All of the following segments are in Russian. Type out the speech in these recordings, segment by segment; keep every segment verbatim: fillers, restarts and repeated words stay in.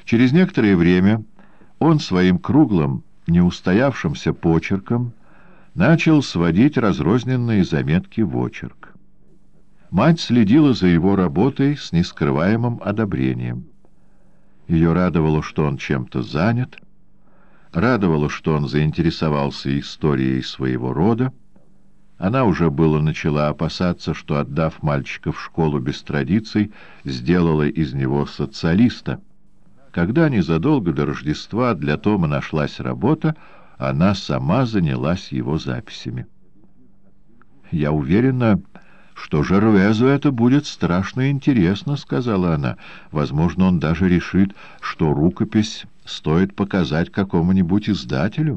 Через некоторое время он своим круглым, неустоявшимся почерком начал сводить разрозненные заметки в очерк. Мать следила за его работой с нескрываемым одобрением. Ее радовало, что он чем-то занят, радовало, что он заинтересовался историей своего рода. Она уже было начала опасаться, что, отдав мальчика в школу без традиций, сделала из него социалиста. Когда незадолго до Рождества для Тома нашлась работа, она сама занялась его записями. «Я уверена, что Жервезу это будет страшно интересно», — сказала она. «Возможно, он даже решит, что рукопись стоит показать какому-нибудь издателю».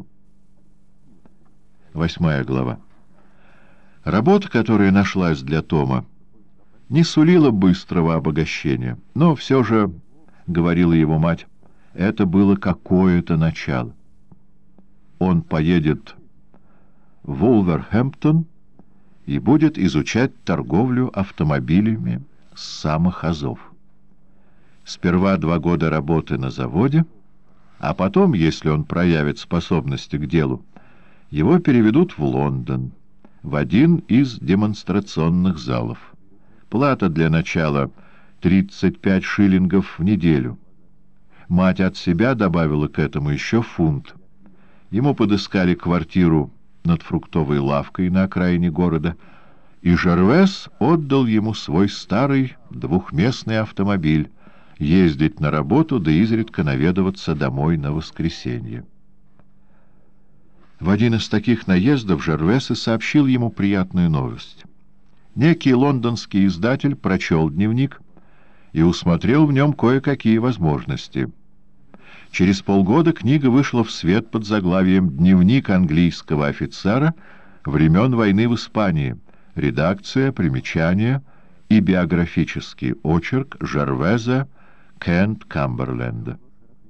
Восьмая глава. Работа, которая нашлась для Тома, не сулила быстрого обогащения, но все же, — говорила его мать, — это было какое-то начало. Он поедет в Вулверхэмптон и будет изучать торговлю автомобилями с самых азов. Сперва два года работы на заводе, а потом, если он проявит способности к делу, его переведут в Лондон, в один из демонстрационных залов. Плата для начала — тридцать пять шиллингов в неделю. Мать от себя добавила к этому еще фунт. Ему подыскали квартиру над фруктовой лавкой на окраине города, и Жервез отдал ему свой старый двухместный автомобиль, ездить на работу да изредка наведываться домой на воскресенье. В один из таких наездов Жервез и сообщил ему приятную новость. Некий лондонский издатель прочел дневник и усмотрел в нем кое-какие возможности. Через полгода книга вышла в свет под заглавием «Дневник английского офицера времен войны в Испании. Редакция, примечания и биографический очерк Жервеза Кент-Камберленда».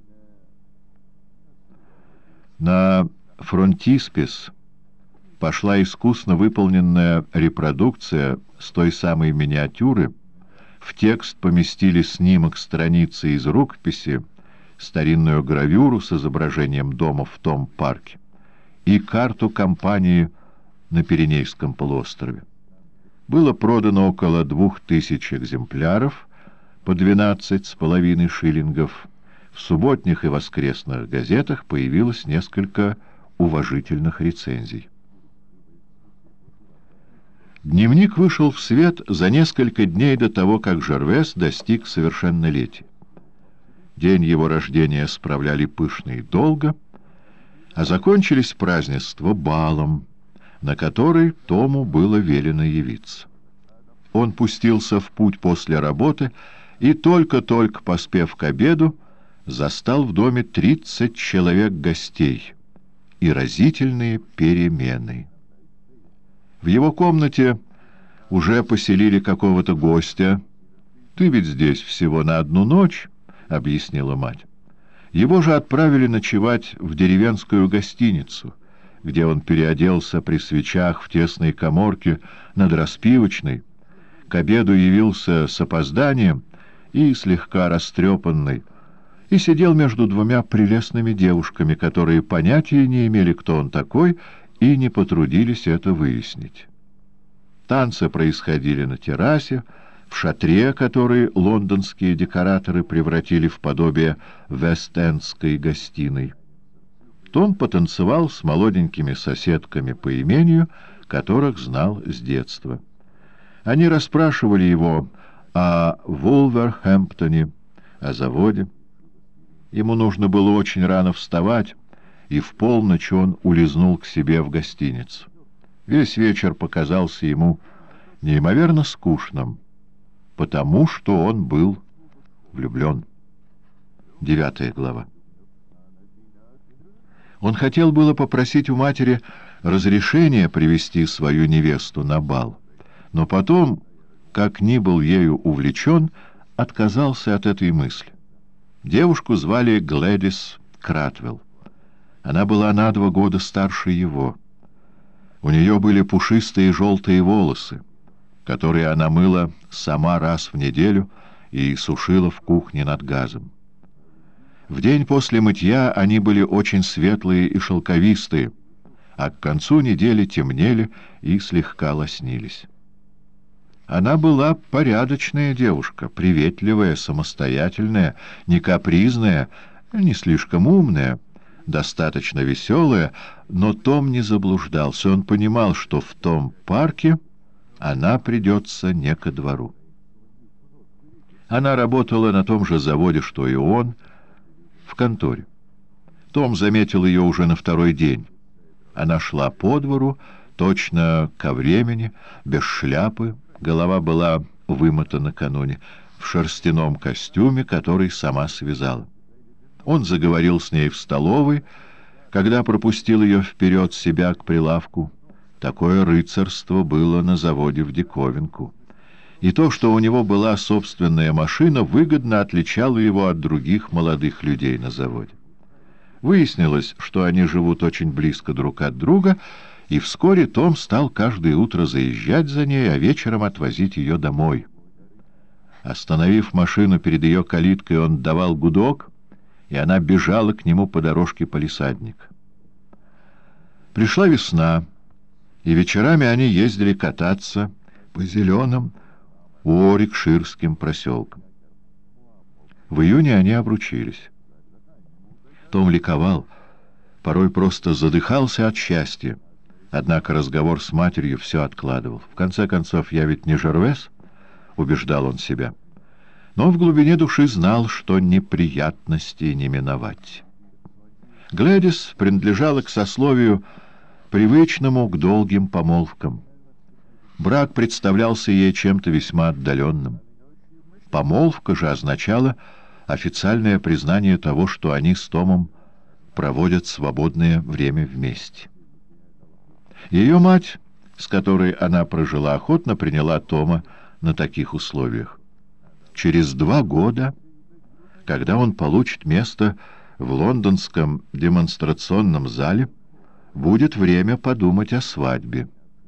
На фронтиспис пошла искусно выполненная репродукция с той самой миниатюры, в текст поместили снимок страницы из рукописи, старинную гравюру с изображением дома в том парке и карту компании на Пиренейском полуострове. Было продано около двух тысяч экземпляров по двенадцать с половиной шиллингов. В субботних и воскресных газетах появилось несколько уважительных рецензий. Дневник вышел в свет за несколько дней до того, как Жервез достиг совершеннолетия. День его рождения справляли пышно и долго, а закончились празднества балом, на который Тому было велено явиться. Он пустился в путь после работы и, только-только поспев к обеду, застал в доме тридцать человек гостей и разительные перемены. В его комнате уже поселили какого-то гостя. «Ты ведь здесь всего на одну ночь», — объяснила мать. Его же отправили ночевать в деревенскую гостиницу, где он переоделся при свечах в тесной каморке над распивочной, к обеду явился с опозданием и слегка растрепанный, и сидел между двумя прелестными девушками, которые понятия не имели, кто он такой, и не потрудились это выяснить. Танцы происходили на террасе, в шатре, который лондонские декораторы превратили в подобие вест-эндской гостиной. Том потанцевал с молоденькими соседками по имению, которых знал с детства. Они расспрашивали его о Вулверхэмптоне, о заводе. Ему нужно было очень рано вставать, и в полночь он улизнул к себе в гостиницу. Весь вечер показался ему неимоверно скучным, потому что он был влюблен. Девятая глава. Он хотел было попросить у матери разрешения привести свою невесту на бал, но потом, как ни был ею увлечен, отказался от этой мысли. Девушку звали Глэдис Кратвелл. Она была на два года старше его. У нее были пушистые желтые волосы, которые она мыла сама раз в неделю и сушила в кухне над газом. В день после мытья они были очень светлые и шелковистые, а к концу недели темнели и слегка лоснились. Она была порядочная девушка, приветливая, самостоятельная, не капризная, не слишком умная, достаточно веселая, но Том не заблуждался. Он понимал, что в том парке она придется не ко двору. Она работала на том же заводе, что и он, в конторе. Том заметил ее уже на второй день. Она шла по двору, точно ко времени, без шляпы, голова была вымыта накануне, в шерстяном костюме, который сама связала. Он заговорил с ней в столовой, когда пропустил ее вперед себя к прилавку. Такое рыцарство было на заводе в диковинку. И то, что у него была собственная машина, выгодно отличало его от других молодых людей на заводе. Выяснилось, что они живут очень близко друг от друга, и вскоре Том стал каждое утро заезжать за ней, а вечером отвозить ее домой. Остановив машину перед ее калиткой, он давал гудок, и она бежала к нему по дорожке палисадника. Пришла весна, и вечерами они ездили кататься по зеленым Уорикширским проселкам. В июне они обручились. Том ликовал, порой просто задыхался от счастья, однако разговор с матерью все откладывал. В конце концов, я ведь не Жервес, убеждал он себя. Но в глубине души знал, что неприятностей не миновать. Глэдис принадлежала к сословию, привычному к долгим помолвкам. Брак представлялся ей чем-то весьма отдаленным. Помолвка же означала официальное признание того, что они с Томом проводят свободное время вместе. Ее мать, с которой она прожила, охотно приняла Тома на таких условиях. Через два года, когда он получит место в лондонском демонстрационном зале, будет время подумать о свадьбе.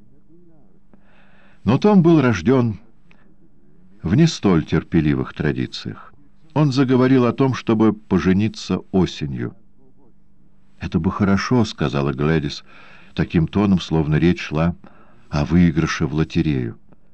Но Том был рожден в не столь терпеливых традициях. Он заговорил о том, чтобы пожениться осенью. «Это бы хорошо», — сказала Глэдис, таким тоном, словно речь шла о выигрыше в лотерею.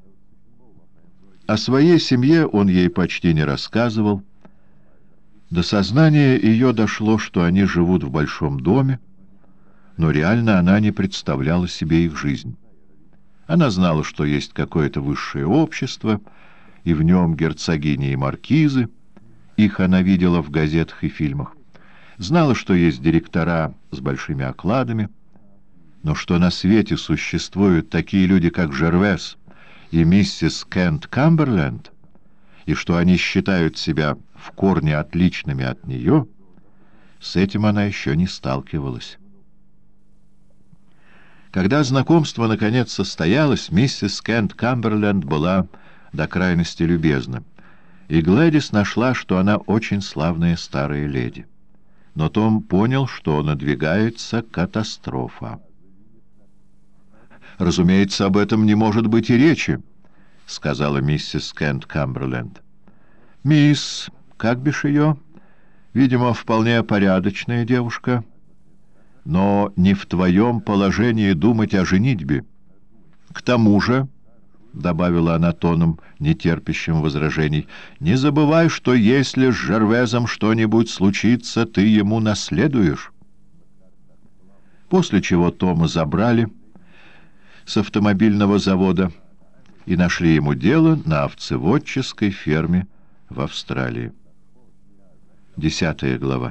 О своей семье он ей почти не рассказывал. До сознания ее дошло, что они живут в большом доме, но реально она не представляла себе их жизнь. Она знала, что есть какое-то высшее общество, и в нем герцогини и маркизы, их она видела в газетах и фильмах. Знала, что есть директора с большими окладами, но что на свете существуют такие люди, как Жервес и миссис Кент Камберленд, и что они считают себя в корне отличными от нее, с этим она еще не сталкивалась. Когда знакомство наконец состоялось, миссис Кент Камберленд была до крайности любезна, и Глэдис нашла, что она очень славная старая леди. Но Том понял, что надвигается катастрофа. «Разумеется, об этом не может быть и речи», — сказала миссис Кент Камберленд. «Мисс, как бишь ее? Видимо, вполне порядочная девушка. Но не в твоем положении думать о женитьбе. К тому же, — добавила она тоном, нетерпящим возражений, — не забывай, что если с Жервезом что-нибудь случится, ты ему наследуешь». После чего Тома забрали с автомобильного завода и нашли ему дело на овцеводческой ферме в Австралии. Десятая глава.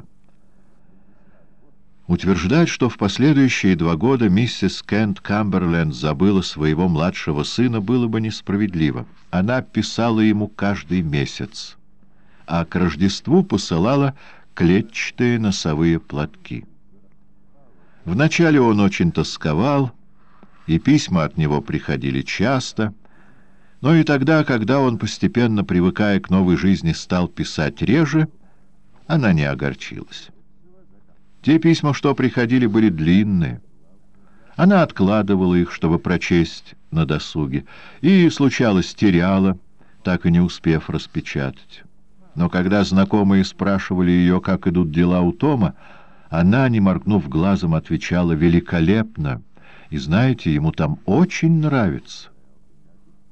Утверждать, что в последующие два года миссис Кент Камберленд забыла своего младшего сына, было бы несправедливо. Она писала ему каждый месяц, а к Рождеству посылала клетчатые носовые платки. Вначале он очень тосковал, и письма от него приходили часто, но и тогда, когда он, постепенно привыкая к новой жизни, стал писать реже, она не огорчилась. Те письма, что приходили, были длинные. Она откладывала их, чтобы прочесть на досуге, и, случалось, теряла, так и не успев распечатать. Но когда знакомые спрашивали ее, как идут дела у Тома, она, не моргнув глазом, отвечала: «Великолепно! И знаете, ему там очень нравится».